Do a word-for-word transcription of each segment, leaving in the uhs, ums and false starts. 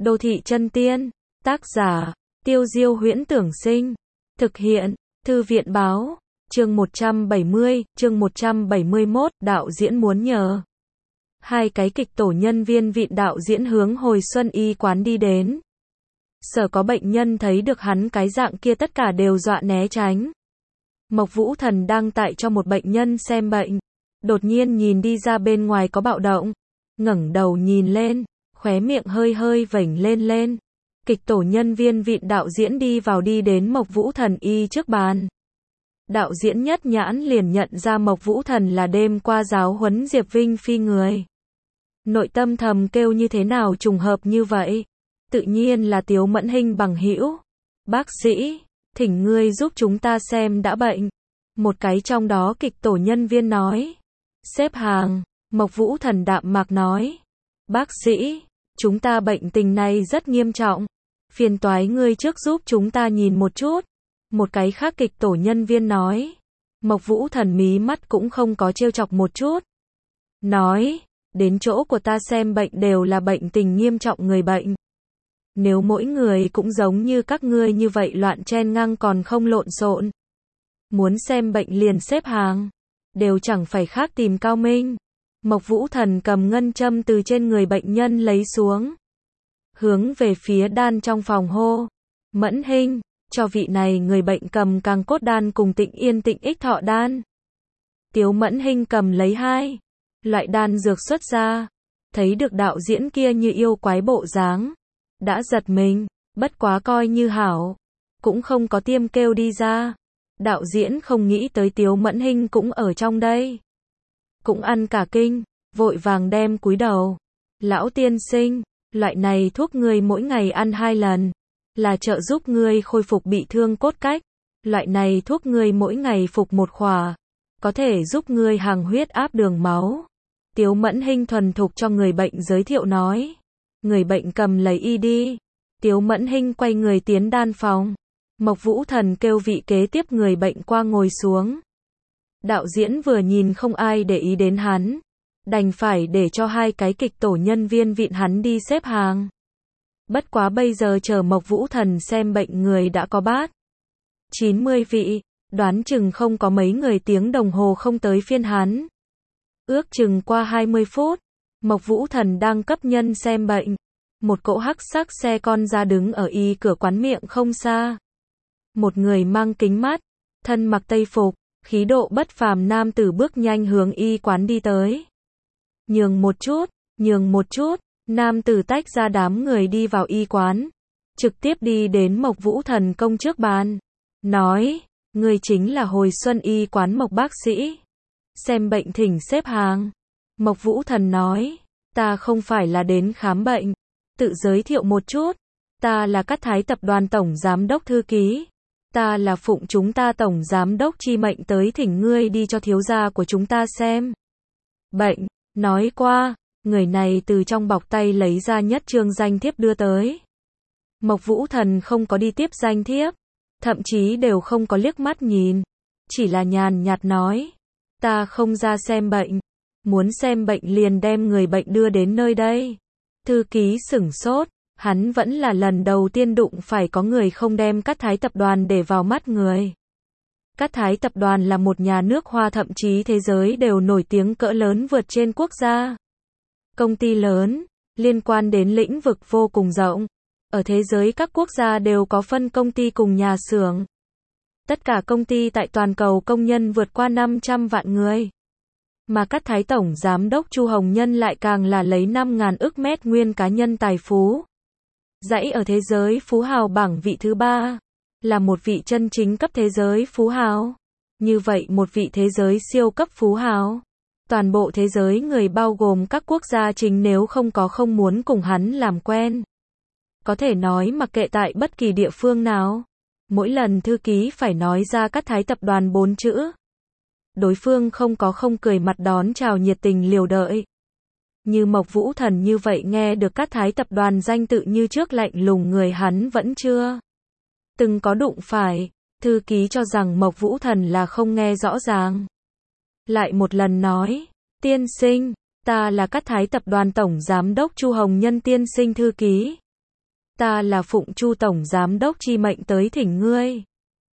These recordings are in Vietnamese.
Đô thị chân tiên. Tác giả, Tiêu Diêu Huyễn Tưởng Sinh. Thực hiện, Thư viện Báo. Chương một trăm bảy mươi, chương một trăm bảy mươi mốt, đạo diễn muốn nhờ. Hai cái kịch tổ nhân viên vịn đạo diễn hướng hồi xuân y quán đi đến. Sở có bệnh nhân thấy được hắn cái dạng kia tất cả đều dọa né tránh. Mộc Vũ Thần đang tại cho một bệnh nhân xem bệnh. Đột nhiên nhìn đi ra bên ngoài có bạo động. Ngẩng đầu nhìn lên, khóe miệng hơi hơi vểnh lên lên. Kịch tổ nhân viên vịn đạo diễn đi vào đi đến Mộc Vũ Thần y trước bàn. Đạo diễn nhất nhãn liền nhận ra Mộc Vũ Thần là đêm qua giáo huấn Diệp Vinh Phi người. Nội tâm thầm kêu như thế nào trùng hợp như vậy. Tự nhiên là Tiếu Mẫn Hinh bằng hữu. Bác sĩ, thỉnh ngươi giúp chúng ta xem đã bệnh. Một cái trong đó kịch tổ nhân viên nói. Xếp hàng, Mộc Vũ Thần đạm mạc nói. Bác sĩ, chúng ta bệnh tình này rất nghiêm trọng. Phiền toái ngươi trước giúp chúng ta nhìn một chút. Một cái khác kịch tổ nhân viên nói. Mộc Vũ Thần mí mắt cũng không có trêu chọc một chút. Nói, đến chỗ của ta xem bệnh đều là bệnh tình nghiêm trọng người bệnh. Nếu mỗi người cũng giống như các ngươi như vậy loạn chen ngang còn không lộn xộn. Muốn xem bệnh liền xếp hàng. Đều chẳng phải khác tìm Cao Minh. Mộc Vũ Thần cầm ngân châm từ trên người bệnh nhân lấy xuống. Hướng về phía đan trong phòng hô. Mẫn Hinh, cho vị này người bệnh cầm càng cốt đan cùng Tịnh Yên Tịnh Ích Thọ đan. Tiếu Mẫn Hinh cầm lấy hai loại đan dược xuất ra. Thấy được đạo diễn kia như yêu quái bộ dáng. Đã giật mình, bất quá coi như hảo. Cũng không có tiêm kêu đi ra. Đạo diễn không nghĩ tới Tiếu Mẫn Hinh cũng ở trong đây. Cũng ăn cả kinh, vội vàng đem cúi đầu. Lão tiên sinh, loại này thuốc ngươi mỗi ngày ăn hai lần. Là trợ giúp ngươi khôi phục bị thương cốt cách. Loại này thuốc ngươi mỗi ngày phục một khỏa. Có thể giúp ngươi hàng huyết áp đường máu. Tiếu Mẫn Hinh thuần thục cho người bệnh giới thiệu nói. Người bệnh cầm lấy y đi. Tiếu Mẫn Hinh quay người tiến đan phòng. Mộc Vũ Thần kêu vị kế tiếp người bệnh qua ngồi xuống. Đạo diễn vừa nhìn không ai để ý đến hắn. Đành phải để cho hai cái kịch tổ nhân viên vịn hắn đi xếp hàng. Bất quá bây giờ chờ Mộc Vũ Thần xem bệnh người đã có bát. chín mươi vị, đoán chừng không có mấy người tiếng đồng hồ không tới phiên hắn. Ước chừng qua hai mươi phút, Mộc Vũ Thần đang cấp nhân xem bệnh. Một cỗ hắc sắc xe con ra đứng ở y cửa quán miệng không xa. Một người mang kính mắt, thân mặc tây phục, khí độ bất phàm nam tử bước nhanh hướng y quán đi tới. Nhường một chút, nhường một chút, nam tử tách ra đám người đi vào y quán. Trực tiếp đi đến Mộc Vũ Thần công trước bàn. Nói, người chính là hồi xuân y quán Mộc bác sĩ. Xem bệnh thỉnh xếp hàng. Mộc Vũ Thần nói, ta không phải là đến khám bệnh. Tự giới thiệu một chút. Ta là Cát Thái tập đoàn tổng giám đốc thư ký. Ta là phụng chúng ta tổng giám đốc chi mệnh tới thỉnh ngươi đi cho thiếu gia của chúng ta xem bệnh. Nói qua, người này từ trong bọc tay lấy ra nhất trương danh thiếp đưa tới. Mộc Vũ Thần không có đi tiếp danh thiếp, thậm chí đều không có liếc mắt nhìn, chỉ là nhàn nhạt nói, ta không ra xem bệnh, muốn xem bệnh liền đem người bệnh đưa đến nơi đây. Thư ký sửng sốt, hắn vẫn là lần đầu tiên đụng phải có người không đem Cát Thái tập đoàn để vào mắt người. Cát Thái tập đoàn là một nhà nước Hoa thậm chí thế giới đều nổi tiếng cỡ lớn vượt trên quốc gia. Công ty lớn, liên quan đến lĩnh vực vô cùng rộng. Ở thế giới các quốc gia đều có phân công ty cùng nhà xưởng. Tất cả công ty tại toàn cầu công nhân vượt qua năm trăm vạn người. Mà Cát Thái tổng giám đốc Chu Hồng Nhân lại càng là lấy năm nghìn ức mét nguyên cá nhân tài phú. Dãy ở thế giới phú hào bảng vị thứ ba. Là một vị chân chính cấp thế giới phú hào. Như vậy một vị thế giới siêu cấp phú hào. Toàn bộ thế giới người bao gồm các quốc gia chính nếu không có không muốn cùng hắn làm quen. Có thể nói mặc kệ tại bất kỳ địa phương nào. Mỗi lần thư ký phải nói ra Cát Thái tập đoàn bốn chữ. Đối phương không có không cười mặt đón chào nhiệt tình liều đợi. Như Mộc Vũ Thần như vậy nghe được Cát Thái tập đoàn danh tự như trước lạnh lùng người hắn vẫn chưa từng có đụng phải. Thư ký cho rằng Mộc Vũ Thần là không nghe rõ ràng. Lại một lần nói, tiên sinh, ta là Cát Thái tập đoàn tổng giám đốc Chu Hồng Nhân tiên sinh thư ký. ta là phụng Chu tổng giám đốc chi mệnh tới thỉnh ngươi.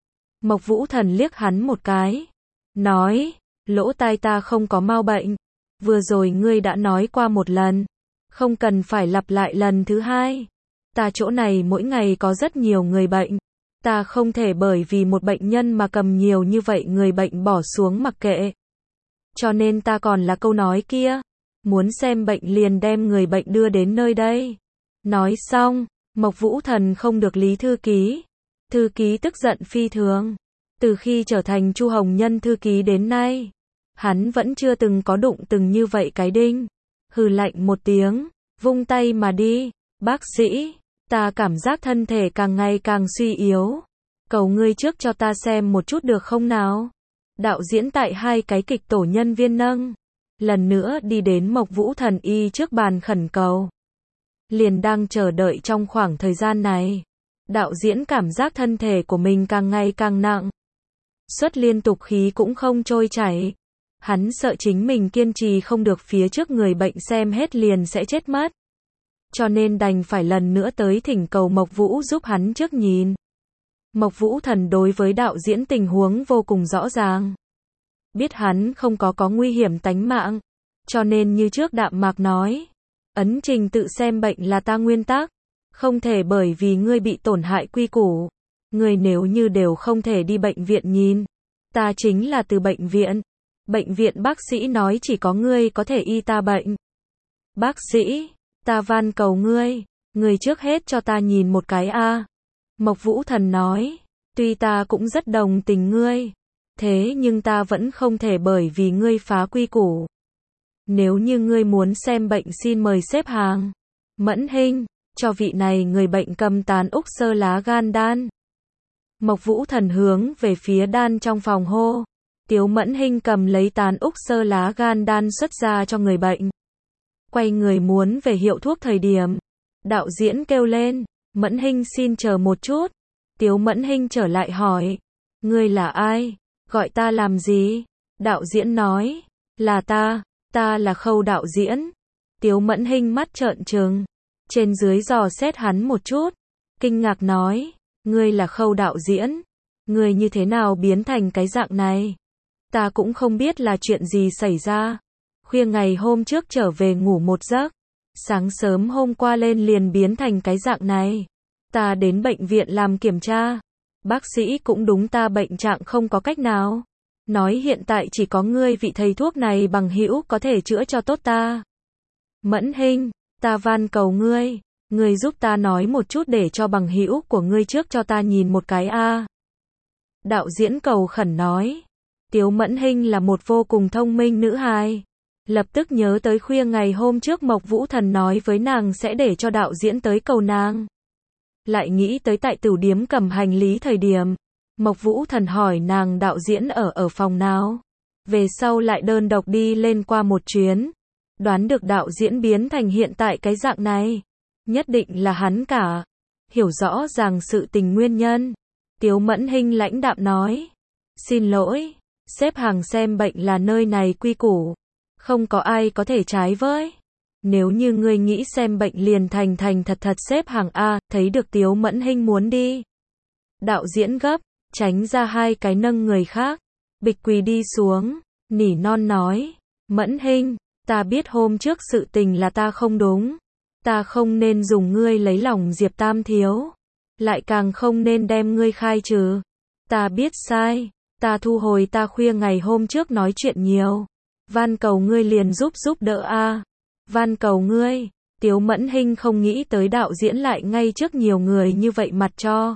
Mộc Vũ Thần liếc hắn một cái, nói, lỗ tai ta không có mau bệnh, vừa rồi ngươi đã nói qua một lần, không cần phải lặp lại lần thứ hai. Ta chỗ này mỗi ngày có rất nhiều người bệnh, ta không thể bởi vì một bệnh nhân mà cầm nhiều như vậy người bệnh bỏ xuống mặc kệ. Cho nên ta còn là câu nói kia, muốn xem bệnh liền đem người bệnh đưa đến nơi đây. Nói xong, Mộc Vũ Thần không được Lý thư ký. Thư ký tức giận phi thường. Từ khi trở thành Chu Hồng Nhân thư ký đến nay, hắn vẫn chưa từng có đụng từng như vậy cái đinh. Hừ lạnh một tiếng, vung tay mà đi. Bác sĩ, ta cảm giác thân thể càng ngày càng suy yếu. Cầu ngươi trước cho ta xem một chút được không nào? Đạo diễn tại hai cái kịch tổ nhân viên nâng. Lần nữa đi đến Mộc Vũ Thần y trước bàn khẩn cầu. Liền đang chờ đợi trong khoảng thời gian này. Đạo diễn cảm giác thân thể của mình càng ngày càng nặng. Xuất liên tục khí cũng không trôi chảy. Hắn sợ chính mình kiên trì không được phía trước người bệnh xem hết liền sẽ chết mất. Cho nên đành phải lần nữa tới thỉnh cầu Mộc Vũ giúp hắn trước nhìn. Mộc Vũ Thần đối với đạo diễn tình huống vô cùng rõ ràng. Biết hắn không có có nguy hiểm tánh mạng. Cho nên như trước đạm mạc nói. Ấn trình tự xem bệnh là ta nguyên tắc. Không thể bởi vì ngươi bị tổn hại quy củ. Ngươi nếu như đều không thể đi bệnh viện nhìn. Ta chính là từ bệnh viện. Bệnh viện bác sĩ nói chỉ có ngươi có thể y ta bệnh. Bác sĩ, ta van cầu ngươi. Ngươi trước hết cho ta nhìn một cái a. Mộc Vũ Thần nói. Tuy ta cũng rất đồng tình ngươi. Thế nhưng ta vẫn không thể bởi vì ngươi phá quy củ. Nếu như ngươi muốn xem bệnh xin mời xếp hàng. Mẫn Hinh, cho vị này người bệnh cầm tán úc sơ lá gan đan. Mộc Vũ Thần hướng về phía đan trong phòng hô. Tiếu Mẫn Hinh cầm lấy tán úc sơ lá gan đan xuất ra cho người bệnh. Quay người muốn về hiệu thuốc thời điểm. Đạo diễn kêu lên, Mẫn Hinh xin chờ một chút. Tiếu Mẫn Hinh trở lại hỏi. Ngươi là ai? Gọi ta làm gì? Đạo diễn nói. Là ta, ta là Khâu đạo diễn. Tiếu Mẫn Hinh mắt trợn trừng. Trên dưới dò xét hắn một chút. Kinh ngạc nói. Ngươi là Khâu đạo diễn. Ngươi như thế nào biến thành cái dạng này? Ta cũng không biết là chuyện gì xảy ra. Khuya ngày hôm trước trở về ngủ một giấc. Sáng sớm hôm qua lên liền biến thành cái dạng này. Ta đến bệnh viện làm kiểm tra. Bác sĩ cũng đúng ta bệnh trạng không có cách nào. Nói hiện tại chỉ có ngươi vị thầy thuốc này bằng hữu có thể chữa cho tốt ta. Mẫn Hinh, ta van cầu ngươi. Ngươi giúp ta nói một chút để cho bằng hữu của ngươi trước cho ta nhìn một cái a. Đạo diễn cầu khẩn nói. Tiếu Mẫn Hinh là một vô cùng thông minh nữ hài. Lập tức nhớ tới khuya ngày hôm trước Mộc Vũ Thần nói với nàng sẽ để cho đạo diễn tới cầu nàng. Lại nghĩ tới tại tửu điếm cầm hành lý thời điểm. Mộc Vũ Thần hỏi nàng đạo diễn ở ở phòng nào. Về sau lại đơn độc đi lên qua một chuyến. Đoán được đạo diễn biến thành hiện tại cái dạng này. Nhất định là hắn cả. Hiểu rõ ràng sự tình nguyên nhân. Tiếu Mẫn Hinh lãnh đạm nói. Xin lỗi, xếp hàng xem bệnh là nơi này quy củ. Không có ai có thể trái với. Nếu như ngươi nghĩ xem bệnh liền thành thành thật thật xếp hàng A, thấy được Tiếu Mẫn Hinh muốn đi. Đạo diễn gấp, tránh ra hai cái nâng người khác. Bịch quỳ đi xuống, nỉ non nói. Mẫn Hinh, ta biết hôm trước sự tình là ta không đúng. Ta không nên dùng ngươi lấy lòng Diệp Tam Thiếu. Lại càng không nên đem ngươi khai trừ. Ta biết sai. Ta thu hồi ta khuya ngày hôm trước nói chuyện nhiều. Van cầu ngươi liền giúp giúp đỡ a. Van cầu ngươi. Tiếu Mẫn Hinh không nghĩ tới đạo diễn lại ngay trước nhiều người như vậy mặt cho.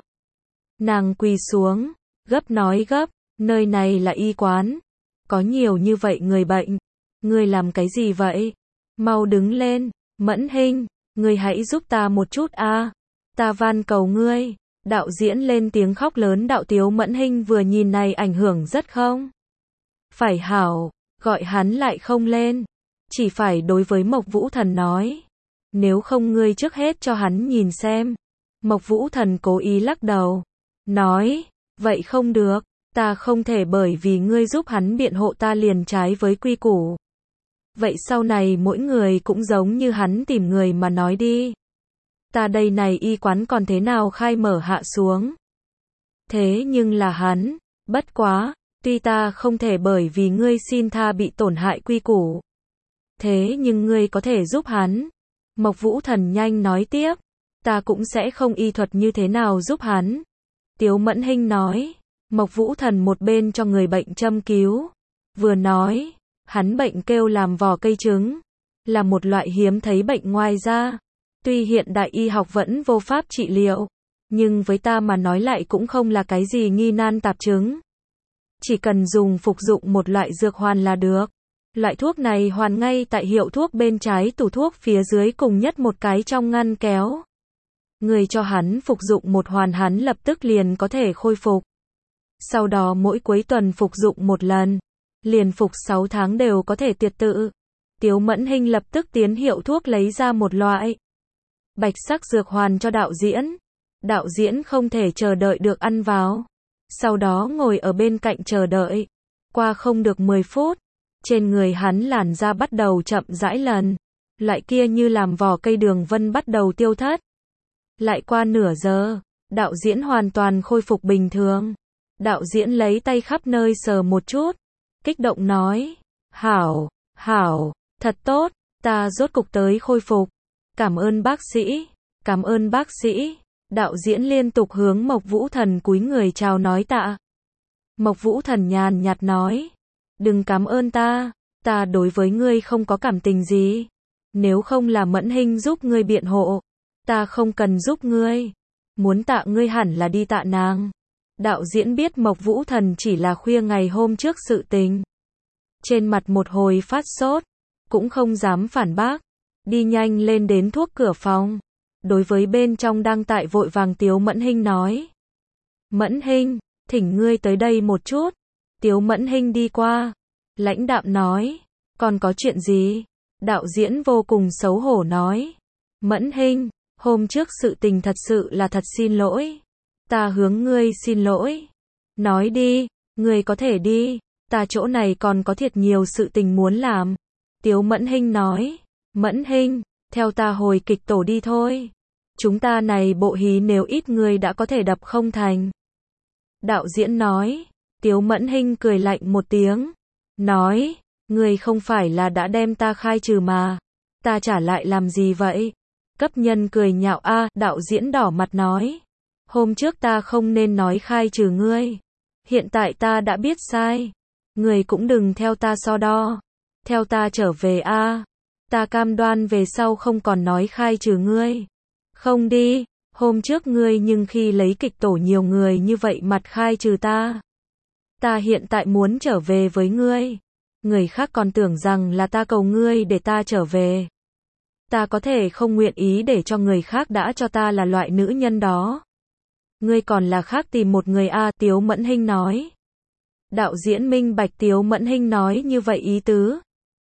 Nàng quỳ xuống, gấp nói gấp, nơi này là y quán. Có nhiều như vậy người bệnh. Ngươi làm cái gì vậy? Mau đứng lên, Mẫn Hinh, ngươi hãy giúp ta một chút a. Ta van cầu ngươi. Đạo diễn lên tiếng khóc lớn. Đạo Tiếu Mẫn Hinh vừa nhìn này ảnh hưởng rất không? Phải hảo, gọi hắn lại không lên. Chỉ phải đối với Mộc Vũ Thần nói. Nếu không ngươi trước hết cho hắn nhìn xem. Mộc Vũ Thần cố ý lắc đầu. Nói, vậy không được. Ta không thể bởi vì ngươi giúp hắn biện hộ ta liền trái với quy củ. Vậy sau này mỗi người cũng giống như hắn tìm người mà nói đi. Ta đây này y quán còn thế nào khai mở hạ xuống. Thế nhưng là hắn, bất quá, tuy ta không thể bởi vì ngươi xin tha bị tổn hại quy củ. Thế nhưng ngươi có thể giúp hắn. Mộc Vũ Thần nhanh nói tiếp, ta cũng sẽ không y thuật như thế nào giúp hắn. Tiếu Mẫn Hinh nói, Mộc Vũ Thần một bên cho người bệnh châm cứu, vừa nói, hắn bệnh kêu làm vỏ cây trứng, là một loại hiếm thấy bệnh ngoài da. Tuy hiện đại y học vẫn vô pháp trị liệu, nhưng với ta mà nói lại cũng không là cái gì nghi nan tạp chứng. Chỉ cần dùng phục dụng một loại dược hoàn là được. Loại thuốc này hoàn ngay tại hiệu thuốc bên trái tủ thuốc phía dưới cùng nhất một cái trong ngăn kéo. Người cho hắn phục dụng một hoàn hắn lập tức liền có thể khôi phục. Sau đó mỗi cuối tuần phục dụng một lần, liền phục sáu tháng đều có thể tiệt tự. Tiếu Mẫn Hinh lập tức tiến hiệu thuốc lấy ra một loại bạch sắc dược hoàn cho đạo diễn. Đạo diễn không thể chờ đợi được ăn vào. Sau đó ngồi ở bên cạnh chờ đợi. Qua không được mười phút, trên người hắn làn da bắt đầu chậm rãi lần. Loại kia như làm vỏ cây đường vân bắt đầu tiêu thất. Lại qua nửa giờ, đạo diễn hoàn toàn khôi phục bình thường. Đạo diễn lấy tay khắp nơi sờ một chút, kích động nói, hảo, hảo, thật tốt, ta rốt cục tới khôi phục. Cảm ơn bác sĩ, cảm ơn bác sĩ. Đạo diễn liên tục hướng Mộc Vũ Thần cúi người chào nói tạ. Mộc Vũ Thần nhàn nhạt nói, đừng cảm ơn ta, ta đối với ngươi không có cảm tình gì. Nếu không là Mẫn Hinh giúp ngươi biện hộ, ta không cần giúp ngươi. Muốn tạ ngươi hẳn là đi tạ nàng. Đạo diễn biết Mộc Vũ Thần chỉ là khuya ngày hôm trước sự tình. Trên mặt một hồi phát sốt, cũng không dám phản bác. Đi nhanh lên đến thuốc cửa phòng. Đối với bên trong đang tại vội vàng Tiếu Mẫn Hinh nói. Mẫn Hinh, thỉnh ngươi tới đây một chút. Tiếu Mẫn Hinh đi qua. Lãnh đạm nói, còn có chuyện gì? Đạo diễn vô cùng xấu hổ nói. Mẫn Hinh, hôm trước sự tình thật sự là thật xin lỗi. Ta hướng ngươi xin lỗi. Nói đi, ngươi có thể đi. Ta chỗ này còn có thiệt nhiều sự tình muốn làm. Tiếu Mẫn Hinh nói. Mẫn Hinh, theo ta hồi kịch tổ đi thôi. Chúng ta này bộ hí nếu ít người đã có thể đập không thành. Đạo diễn nói. Tiếu Mẫn Hinh cười lạnh một tiếng. Nói, ngươi không phải là đã đem ta khai trừ mà. Ta trả lại làm gì vậy? Cấp nhân cười nhạo a, đạo diễn đỏ mặt nói. Hôm trước ta không nên nói khai trừ ngươi. Hiện tại ta đã biết sai. Ngươi cũng đừng theo ta so đo. Theo ta trở về a. Ta cam đoan về sau không còn nói khai trừ ngươi. Không đi, hôm trước ngươi nhưng khi lấy kịch tổ nhiều người như vậy mặt khai trừ ta. Ta hiện tại muốn trở về với ngươi. Người khác còn tưởng rằng là ta cầu ngươi để ta trở về. Ta có thể không nguyện ý để cho người khác đã cho ta là loại nữ nhân đó. Ngươi còn là khác tìm một người a, Tiếu Mẫn Hinh nói. Đạo diễn minh bạch Tiếu Mẫn Hinh nói như vậy ý tứ.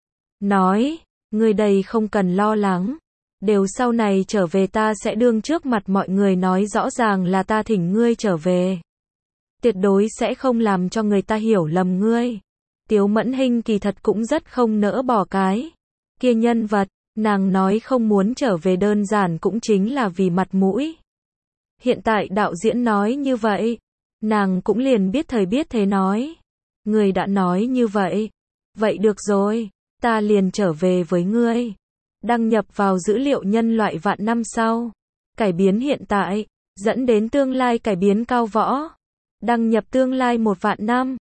Nói, ngươi đây không cần lo lắng. Đều sau này trở về ta sẽ đương trước mặt mọi người nói rõ ràng là ta thỉnh ngươi trở về. Tuyệt đối sẽ không làm cho người ta hiểu lầm ngươi. Tiếu Mẫn Hinh kỳ thật cũng rất không nỡ bỏ cái kia nhân vật. Nàng nói không muốn trở về đơn giản cũng chính là vì mặt mũi. Hiện tại đạo diễn nói như vậy, nàng cũng liền biết thời biết thế nói. Người đã nói như vậy. Vậy được rồi, ta liền trở về với ngươi. Đăng nhập vào dữ liệu nhân loại vạn năm sau. Cải biến hiện tại, dẫn đến tương lai cải biến cao võ. Đăng nhập tương lai một vạn năm.